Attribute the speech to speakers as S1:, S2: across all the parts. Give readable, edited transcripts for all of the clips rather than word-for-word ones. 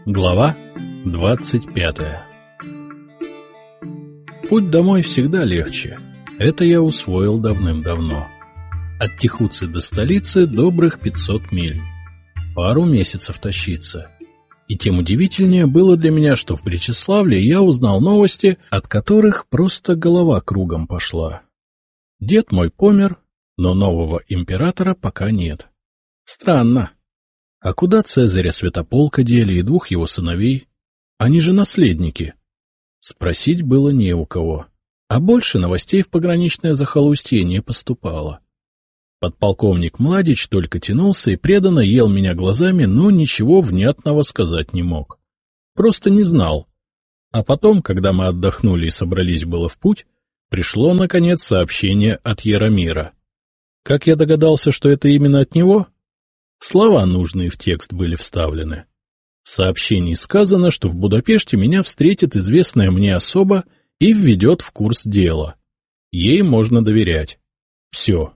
S1: Глава 25. Путь домой всегда легче. Это я усвоил давным-давно. От Тихуцы до столицы добрых 500 миль. Пару месяцев тащиться. И тем удивительнее было для меня, что в Пречиславле я узнал новости, от которых просто голова кругом пошла. Дед мой помер, но нового императора пока нет. Странно. А куда Цезаря Святополка дели и двух его сыновей? Они же наследники. Спросить было не у кого. А больше новостей в пограничное захолустье не поступало. Подполковник Младич только тянулся и преданно ел меня глазами, но ничего внятного сказать не мог. Просто не знал. А потом, когда мы отдохнули и собрались было в путь, пришло, наконец, сообщение от Яромира. Как я догадался, что это именно от него? Слова нужные в текст были вставлены. В сообщении сказано, что в Будапеште меня встретит известная мне особа и введет в курс дела. Ей можно доверять. Все.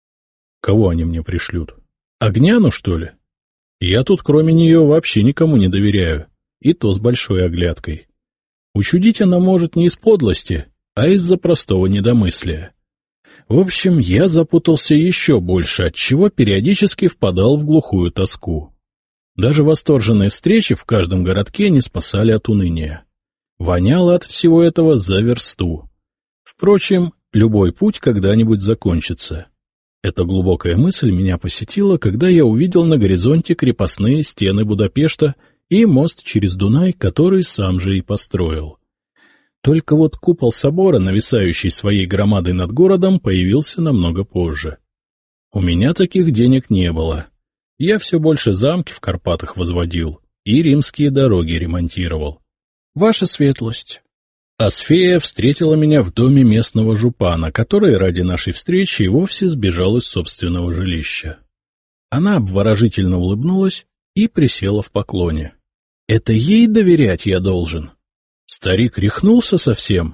S1: Кого они мне пришлют? Огняну, что ли? Я тут кроме нее вообще никому не доверяю, и то с большой оглядкой. Учудить она может не из подлости, а из-за простого недомыслия. В общем, я запутался еще больше, отчего периодически впадал в глухую тоску. Даже восторженные встречи в каждом городке не спасали от уныния. Воняло от всего этого за версту. Впрочем, любой путь когда-нибудь закончится. Эта глубокая мысль меня посетила, когда я увидел на горизонте крепостные стены Будапешта и мост через Дунай, который сам же и построил. Только вот купол собора, нависающий своей громадой над городом, появился намного позже. У меня таких денег не было. Я все больше замки в Карпатах возводил и римские дороги ремонтировал. Ваша светлость. Асфея встретила меня в доме местного жупана, который ради нашей встречи и вовсе сбежал из собственного жилища. Она обворожительно улыбнулась и присела в поклоне. Это ей доверять я должен. Старик рехнулся совсем.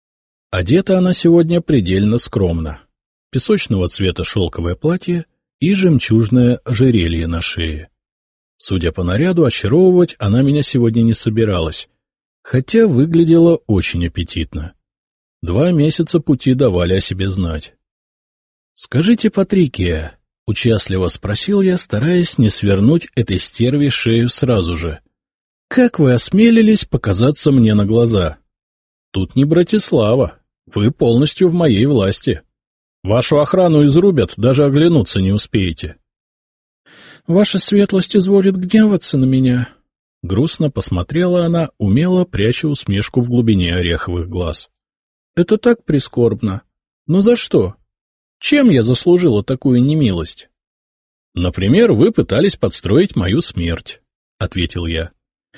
S1: Одета она сегодня предельно скромно. Песочного цвета шелковое платье и жемчужное ожерелье на шее. Судя по наряду, очаровывать она меня сегодня не собиралась, хотя выглядела очень аппетитно. 2 месяца пути давали о себе знать. — Скажите, Патрикия, — участливо спросил я, стараясь не свернуть этой стерве шею сразу же, — как вы осмелились показаться мне на глаза? Тут не Братислава, вы полностью в моей власти. Вашу охрану изрубят, даже оглянуться не успеете. — Ваша светлость изволит гневаться на меня. Грустно посмотрела она, умело пряча усмешку в глубине ореховых глаз. — Это так прискорбно. Но за что? Чем я заслужила такую немилость? — Например, вы пытались подстроить мою смерть, — ответил я.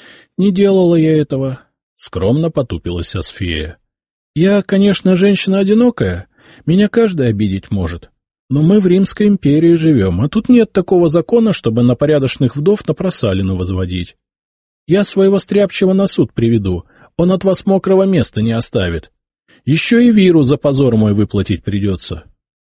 S1: — Не делала я этого, — скромно потупилась Асфея. — Я, конечно, женщина одинокая, меня каждый обидеть может. Но мы в Римской империи живем, а тут нет такого закона, чтобы на порядочных вдов на просалину возводить. Я своего стряпчего на суд приведу, он от вас мокрого места не оставит. Еще и виру за позор мой выплатить придется.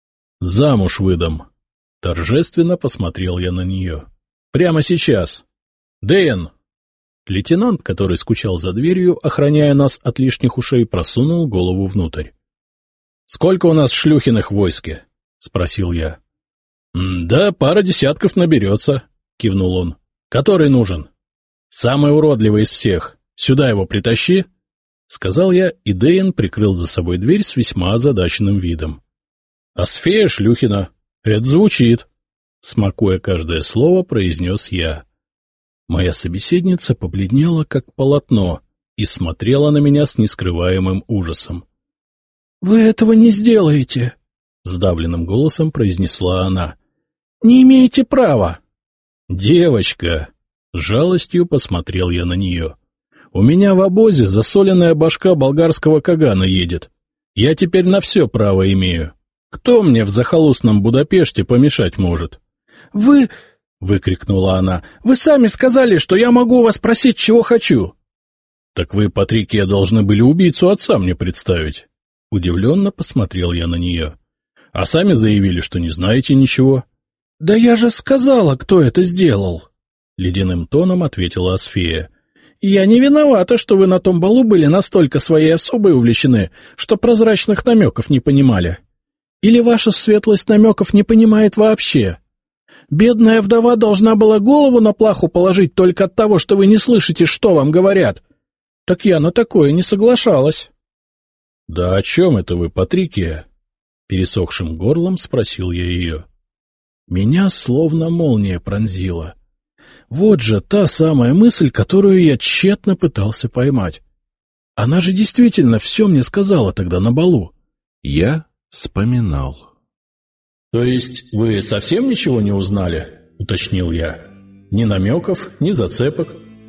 S1: — Замуж выдам. Торжественно посмотрел я на нее. — Прямо сейчас. — Дэйн! Лейтенант, который скучал за дверью, охраняя нас от лишних ушей, просунул голову внутрь. — Сколько у нас шлюхиных в войске? — спросил я. — Да, пара десятков наберется, — кивнул он. — Который нужен? — Самый уродливый из всех. Сюда его притащи, — сказал я, и Дэйн прикрыл за собой дверь с весьма озадаченным видом. — Асфея Шлюхина. Это звучит, — смакуя каждое слово, произнес я. Моя собеседница побледнела, как полотно, и смотрела на меня с нескрываемым ужасом. — Вы этого не сделаете, — сдавленным голосом произнесла она. — Не имеете права. — Девочка! — с жалостью посмотрел я на нее. — У меня в обозе засоленная башка болгарского кагана едет. Я теперь на все право имею. Кто мне в захолустном Будапеште помешать может? — Вы... — выкрикнула она. — Вы сами сказали, что я могу у вас просить, чего хочу. — Так вы, Патрикия, должны были убийцу отца мне представить. Удивленно посмотрел я на нее. — А сами заявили, что не знаете ничего. — Да я же сказала, кто это сделал! — ледяным тоном ответила Асфея. Я не виновата, что вы на том балу были настолько своей особой увлечены, что прозрачных намеков не понимали. Или ваша светлость намеков не понимает вообще? Бедная вдова должна была голову на плаху положить только от того, что вы не слышите, что вам говорят. Так я на такое не соглашалась. — Да о чем это вы, Патрикия? — пересохшим горлом спросил я ее. Меня словно молния пронзила. Вот же та самая мысль, которую я тщетно пытался поймать. Она же действительно все мне сказала тогда на балу. Я вспоминал. — То есть вы совсем ничего не узнали? — уточнил я. — Ни намеков, ни зацепок.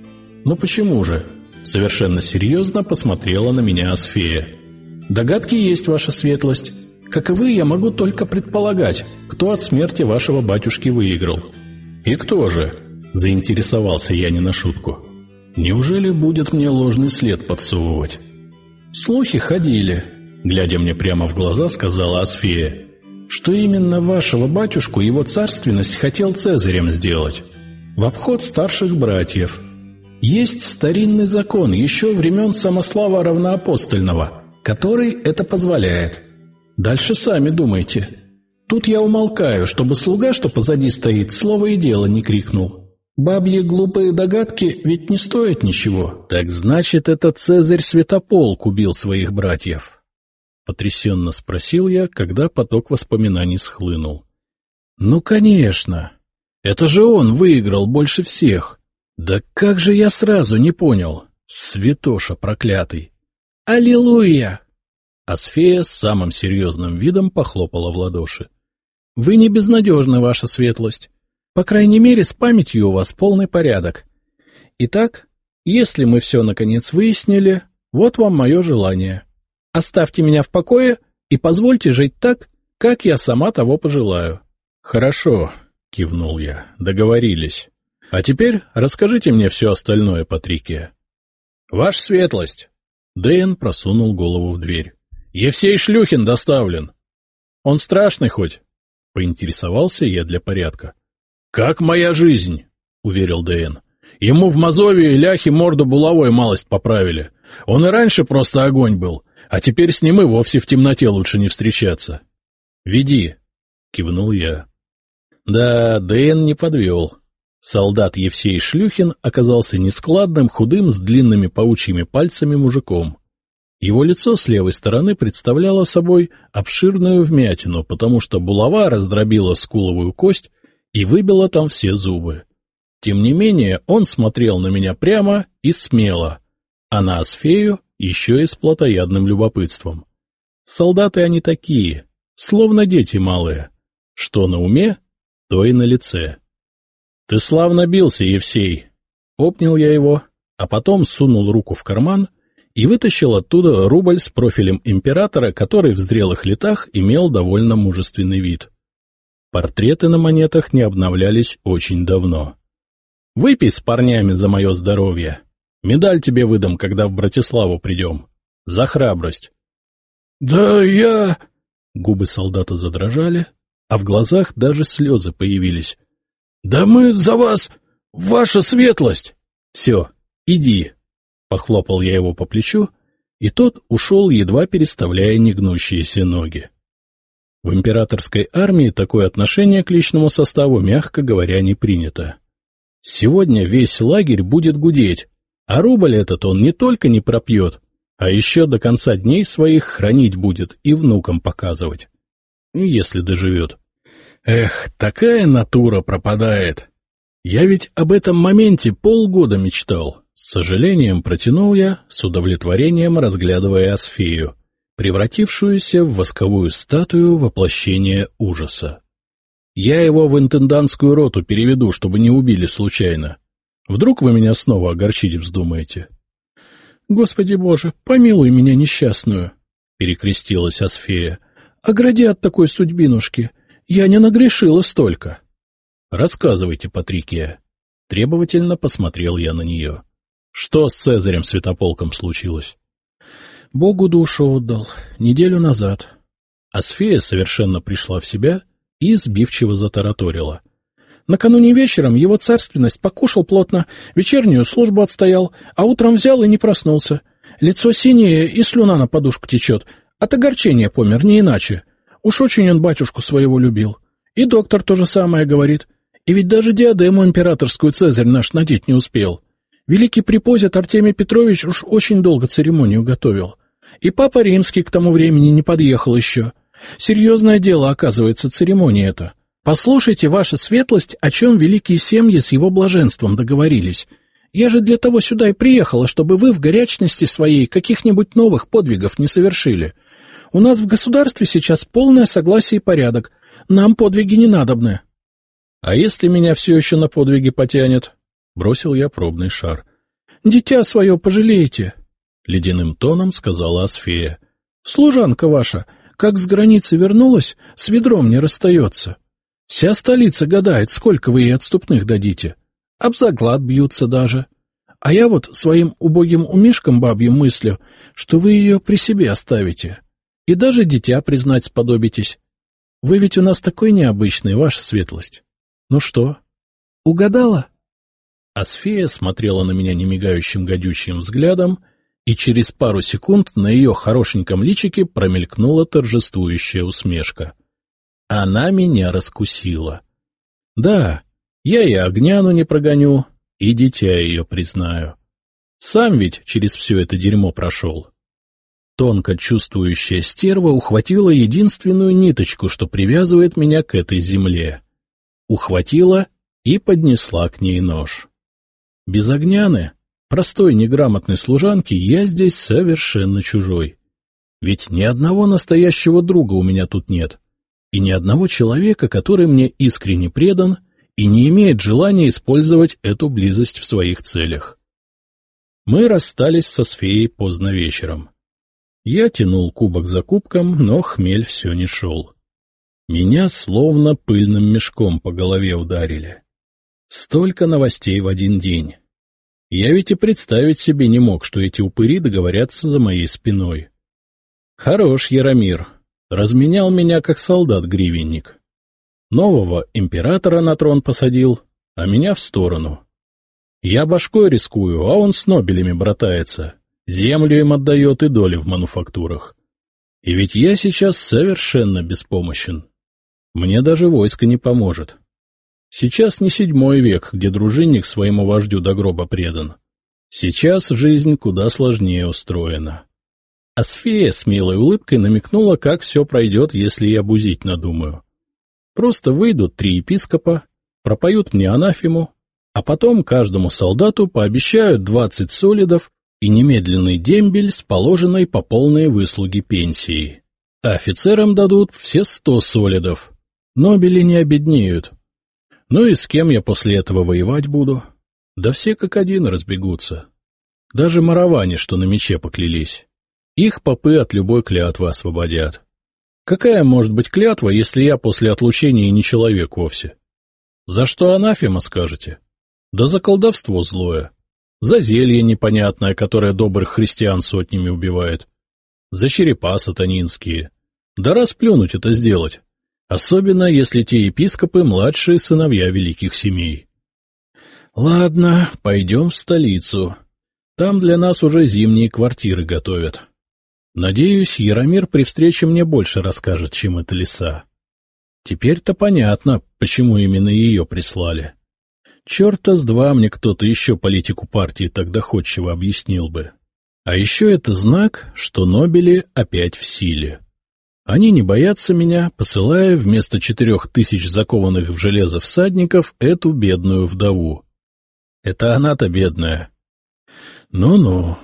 S1: — Ну почему же? — совершенно серьезно посмотрела на меня Асфея. — Догадки есть, ваша светлость. Как и вы, я могу только предполагать, кто от смерти вашего батюшки выиграл. — И кто же? — заинтересовался я не на шутку. — Неужели будет мне ложный след подсовывать? — Слухи ходили, — глядя мне прямо в глаза, сказала Асфея, что именно вашего батюшку его царственность хотел цезарем сделать, в обход старших братьев. Есть старинный закон еще времен Самослава Равноапостольного, который это позволяет. Дальше сами думайте. Тут я умолкаю, чтобы слуга, что позади стоит, слово и дело не крикнул. Бабьи глупые догадки ведь не стоят ничего. Так значит, это Цезарь Святополк убил своих братьев? Потрясенно спросил я, когда поток воспоминаний схлынул. Ну, конечно. Это же он выиграл больше всех. Да как же я сразу не понял, святоша проклятый! Аллилуйя! Асфея с самым серьезным видом похлопала в ладоши. Вы не безнадежны, ваша светлость. По крайней мере, с памятью у вас полный порядок. Итак, если мы все наконец выяснили, вот вам мое желание. Оставьте меня в покое и позвольте жить так, как я сама того пожелаю. — Хорошо, — кивнул я, — договорились. А теперь расскажите мне все остальное, Патрикия. — Ваша светлость! Дэйн просунул голову в дверь. — Евсей Шлюхин доставлен. — Он страшный хоть? — поинтересовался я для порядка. — Как моя жизнь, — уверил Дэйн. — Ему в Мазовии ляхи морду булавой малость поправили. Он и раньше просто огонь был, а теперь с ним и вовсе в темноте лучше не встречаться. — Веди, — кивнул я. Да, Дэйн не подвел. Солдат Евсей Шлюхин оказался нескладным, худым, с длинными паучьими пальцами мужиком. Его лицо с левой стороны представляло собой обширную вмятину, потому что булава раздробила скуловую кость и выбила там все зубы. Тем не менее, он смотрел на меня прямо и смело, а на Асфею еще и с плотоядным любопытством. Солдаты они такие, словно дети малые. Что на уме, то и на лице. — Ты славно бился, Евсей! — обнял я его, а потом сунул руку в карман и вытащил оттуда рубль с профилем императора, который в зрелых летах имел довольно мужественный вид. Портреты на монетах не обновлялись очень давно. — Выпей с парнями за мое здоровье. Медаль тебе выдам, когда в Братиславу придем. За храбрость. — Да я... Губы солдата задрожали, а в глазах даже слезы появились. — Да мы за вас, ваша светлость! — Все, иди. Похлопал я его по плечу, и тот ушел, едва переставляя негнущиеся ноги. В императорской армии такое отношение к личному составу, мягко говоря, не принято. Сегодня весь лагерь будет гудеть, а рубль этот он не только не пропьет, а еще до конца дней своих хранить будет и внукам показывать. Если доживет. Эх, такая натура пропадает. Я ведь об этом моменте полгода мечтал. С сожалением протянул я, с удовлетворением разглядывая Асфею, превратившуюся в восковую статую воплощения ужаса. Я его в интендантскую роту переведу, чтобы не убили случайно. Вдруг вы меня снова огорчить вздумаете? — Господи Боже, помилуй меня несчастную! — перекрестилась Асфея. — Огради от такой судьбинушки! Я не нагрешила столько. — Рассказывайте, Патрикия. Требовательно посмотрел я на нее. Что с Цезарем Святополком случилось? — Богу душу отдал. Неделю назад. Асфея совершенно пришла в себя и сбивчиво затараторила. Накануне вечером его царственность покушал плотно, вечернюю службу отстоял, а утром взял и не проснулся. Лицо синее и слюна на подушку течет. От огорчения помер, не иначе. Уж очень он батюшку своего любил. И доктор то же самое говорит. И ведь даже диадему императорскую Цезарь наш надеть не успел. Великий препозит Артемий Петрович уж очень долго церемонию готовил. И папа римский к тому времени не подъехал еще. Серьезное дело, оказывается, церемония эта. Послушайте, ваша светлость, о чем великие семьи с его блаженством договорились. Я же для того сюда и приехала, чтобы вы в горячности своей каких-нибудь новых подвигов не совершили. У нас в государстве сейчас полное согласие и порядок. Нам подвиги не надобны. — А если меня все еще на подвиги потянет? — бросил я пробный шар. — Дитя свое пожалеете, — ледяным тоном сказала Асфея. — Служанка ваша, как с границы вернулась, с ведром не расстается. Вся столица гадает, сколько вы ей отступных дадите. Об заклад бьются даже. А я вот своим убогим умишком бабьим мыслю, что вы ее при себе оставите. И даже дитя признать сподобитесь. Вы ведь у нас такой необычный, ваша светлость. Ну что, угадала? Асфея смотрела на меня немигающим гадючим взглядом, и через пару секунд на ее хорошеньком личике промелькнула торжествующая усмешка. Она меня раскусила. Да, я и Огняну не прогоню, и дитя ее признаю. Сам ведь через все это дерьмо прошел. Тонко чувствующая стерва ухватила единственную ниточку, что привязывает меня к этой земле. Ухватила и поднесла к ней нож. Без Огняны, простой неграмотной служанки, я здесь совершенно чужой. Ведь ни одного настоящего друга у меня тут нет. И ни одного человека, который мне искренне предан и не имеет желания использовать эту близость в своих целях. Мы расстались со Сфеей поздно вечером. Я тянул кубок за кубком, но хмель все не шел. Меня словно пыльным мешком по голове ударили. Столько новостей в один день. Я ведь и представить себе не мог, что эти упыри договорятся за моей спиной. Хорош Яромир. Разменял меня, как солдат-гривенник. Нового императора на трон посадил, а меня в сторону. Я башкой рискую, а он с нобелями братается, землю им отдает и доли в мануфактурах. И ведь я сейчас совершенно беспомощен. Мне даже войско не поможет. Сейчас не 7 век, где дружинник своему вождю до гроба предан. Сейчас жизнь куда сложнее устроена. Асфея с милой улыбкой намекнула, как все пройдет, если я бузить надумаю. Просто выйдут 3 епископа, пропоют мне анафему, а потом каждому солдату пообещают 20 солидов и немедленный дембель с положенной по полной выслуге пенсией. А офицерам дадут все 100 солидов. Нобели не обеднеют. Ну и с кем я после этого воевать буду? Да все как один разбегутся. Даже мараване, что на мече поклялись. Их попы от любой клятвы освободят. Какая может быть клятва, если я после отлучения не человек вовсе? За что анафема, скажете? Да за колдовство злое. За зелье непонятное, которое добрых христиан сотнями убивает. За черепа сатанинские. Да расплюнуть это сделать. Особенно, если те епископы — младшие сыновья великих семей. Ладно, пойдем в столицу. Там для нас уже зимние квартиры готовят. Надеюсь, Яромир при встрече мне больше расскажет, чем это лиса. Теперь-то понятно, почему именно ее прислали. Черта с два мне кто-то еще политику партии так доходчиво объяснил бы. А еще это знак, что нобели опять в силе. Они не боятся меня, посылая вместо 4000 закованных в железо всадников эту бедную вдову. Это она-то бедная. Ну-ну.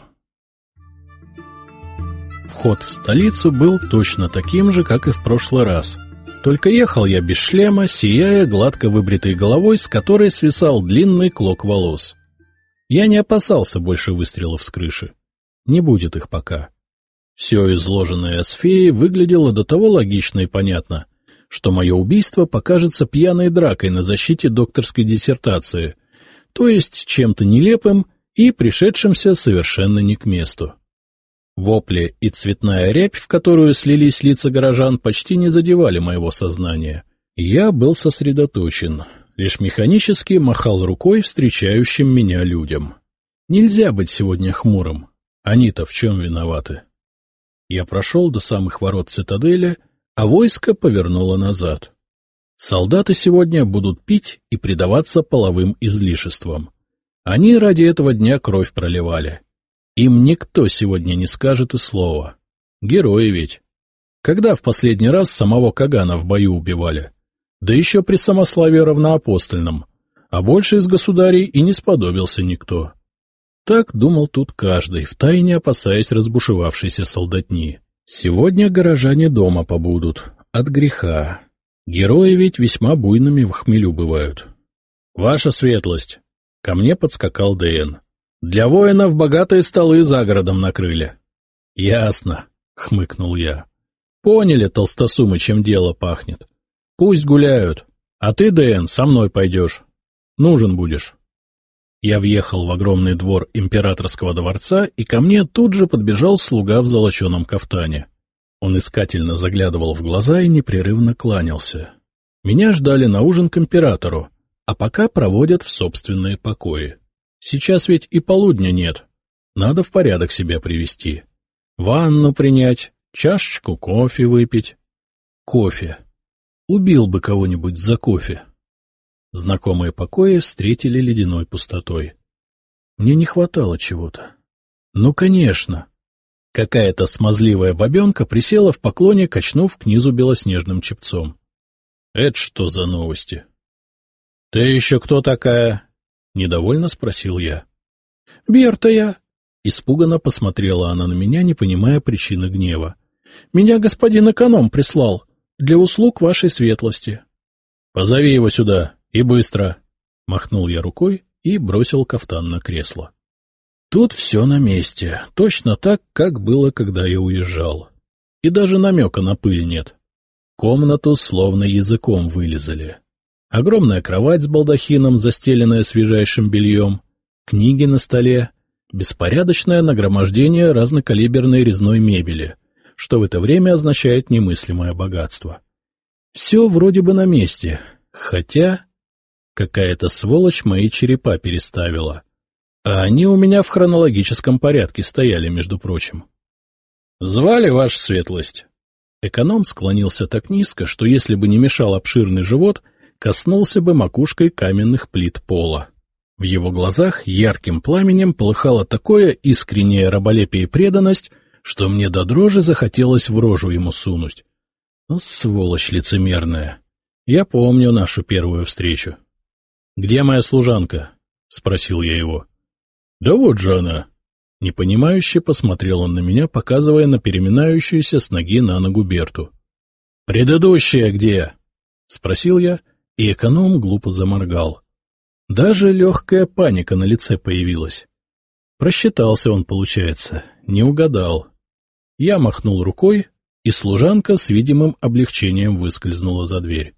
S1: Вход в столицу был точно таким же, как и в прошлый раз. Только ехал я без шлема, сияя гладко выбритой головой, с которой свисал длинный клок волос. Я не опасался больше выстрелов с крыши. Не будет их пока. Все изложенное Асфеей выглядело до того логично и понятно, что мое убийство покажется пьяной дракой на защите докторской диссертации, то есть чем-то нелепым и пришедшимся совершенно не к месту. Вопли и цветная рябь, в которую слились лица горожан, почти не задевали моего сознания. Я был сосредоточен. лишь механически махал рукой встречающим меня людям. Нельзя быть сегодня хмурым. Они-то в чем виноваты? Я прошел до самых ворот цитадели, а войско повернуло назад. Солдаты сегодня будут пить и предаваться половым излишествам. Они ради этого дня кровь проливали. Им никто сегодня не скажет и слова. Герои ведь. Когда в последний раз самого Кагана в бою убивали? Да еще при самославии равноапостольном. А больше из государей и не сподобился никто. Так думал тут каждый, втайне опасаясь разбушевавшейся солдатни. Сегодня горожане дома побудут. От греха. Герои ведь весьма буйными в хмелю бывают. — Ваша светлость! — ко мне подскакал Дэйн. — Для воинов богатые столы за городом накрыли. — Ясно, — хмыкнул я. — Поняли, толстосумы, чем дело пахнет. Пусть гуляют. А ты, Дэйн, со мной пойдешь. Нужен будешь. Я въехал в огромный двор императорского дворца, и ко мне тут же подбежал слуга в золоченом кафтане. Он искательно заглядывал в глаза и непрерывно кланялся. Меня ждали на ужин к императору, а пока проводят в собственные покои. Сейчас ведь и полудня нет. Надо в порядок себя привести. Ванну принять, чашечку кофе выпить. Кофе. Убил бы кого-нибудь за кофе. Знакомые покои встретили ледяной пустотой. Мне не хватало чего-то. Ну, конечно. Какая-то смазливая бабенка присела в поклоне, качнув к низу белоснежным чепцом. — Это что за новости? — Ты еще кто такая? — недовольно спросил я. — Берта я. Испуганно посмотрела она на меня, не понимая причины гнева. — Меня господин эконом прислал. Для услуг вашей светлости. — Позови его сюда, и быстро! — махнул я рукой и бросил кафтан на кресло. Тут все на месте, точно так, как было, когда я уезжал. И даже намека на пыль нет. Комнату словно языком вылизали. Огромная кровать с балдахином, застеленная свежайшим бельем, книги на столе, беспорядочное нагромождение разнокалиберной резной мебели, что в это время означает немыслимое богатство. Все вроде бы на месте, хотя какая-то сволочь мои черепа переставила. А они у меня в хронологическом порядке стояли, между прочим. — Звали, ваша светлость? Эконом склонился так низко, что если бы не мешал обширный живот, коснулся бы макушкой каменных плит пола. В его глазах ярким пламенем полыхало такое искреннее раболепие и преданность, что мне до дрожи захотелось в рожу ему сунуть. Сволочь лицемерная. Я помню нашу первую встречу. — Где моя служанка? — спросил я его. — Да вот же она. Непонимающе посмотрел он на меня, показывая на переминающуюся с ноги на ногу Берту. — Предыдущая где? — спросил я, и эконом глупо заморгал. Даже легкая паника на лице появилась. Просчитался он, получается, не угадал. Я махнул рукой, и служанка с видимым облегчением выскользнула за дверь.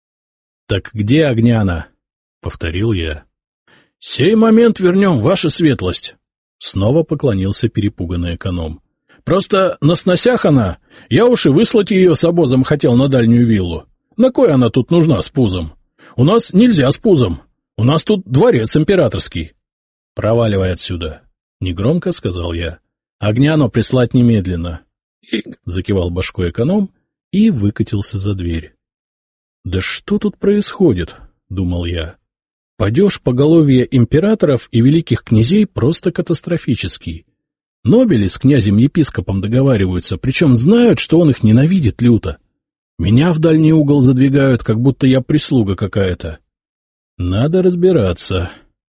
S1: — Так где Огняна? — повторил я. — Сей момент вернем, ваша светлость! — снова поклонился перепуганный эконом. — Просто на сносях она. Я уж и выслать ее с обозом хотел на дальнюю виллу. На кой она тут нужна с пузом? У нас нельзя с пузом. У нас тут дворец императорский. — Проваливай отсюда, — негромко сказал я. — Огняну прислать немедленно. — закивал башкой эконом и выкатился за дверь. — Да что тут происходит? — думал я. Падеж поголовья императоров и великих князей просто катастрофический. Нобели с князем-епископом договариваются, причем знают, что он их ненавидит люто. Меня в дальний угол задвигают, как будто я прислуга какая-то. Надо разбираться.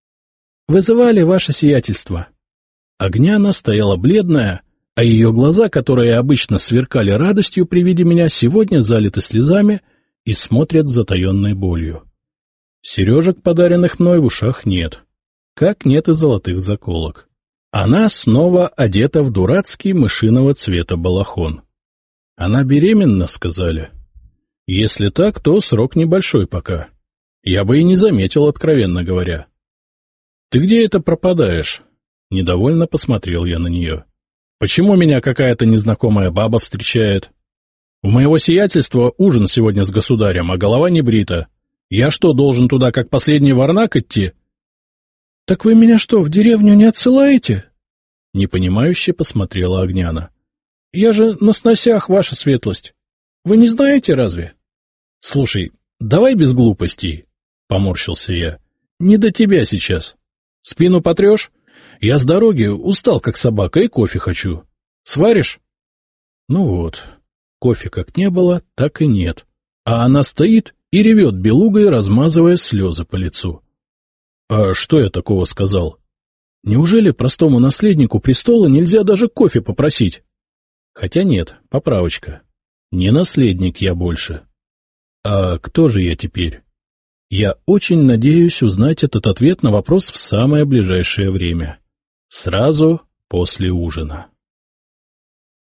S1: — Вызывали ваше сиятельство. Огняна стояла бледная, а ее глаза, которые обычно сверкали радостью при виде меня, сегодня залиты слезами и смотрят с затаенной болью. Сережек, подаренных мной, в ушах нет, как нет и золотых заколок. Она снова одета в дурацкий мышиного цвета балахон. Она беременна, сказали. Если так, то срок небольшой пока. Я бы и не заметил, откровенно говоря. — Ты где это пропадаешь? — недовольно посмотрел я на нее. — Почему меня какая-то незнакомая баба встречает? У моего сиятельства ужин сегодня с государем, а голова не брита. Я что, должен туда как последний варнак идти?
S2: — Так вы меня что, в деревню не отсылаете?
S1: Непонимающе посмотрела Огняна.
S2: — Я же на сносях, ваша светлость. Вы не знаете разве?
S1: — Слушай, давай без глупостей, — поморщился я. — Не до тебя сейчас. Спину потрешь? Я с дороги устал, как собака, и кофе хочу. Сваришь? Ну вот, кофе как не было, так и нет. А она стоит и ревет белугой, размазывая слезы по лицу. А что я такого сказал? Неужели простому наследнику престола нельзя даже кофе попросить? Хотя нет, поправочка. Не наследник я больше. А кто же я теперь? Я очень надеюсь узнать этот ответ на вопрос в самое ближайшее время. Сразу после ужина.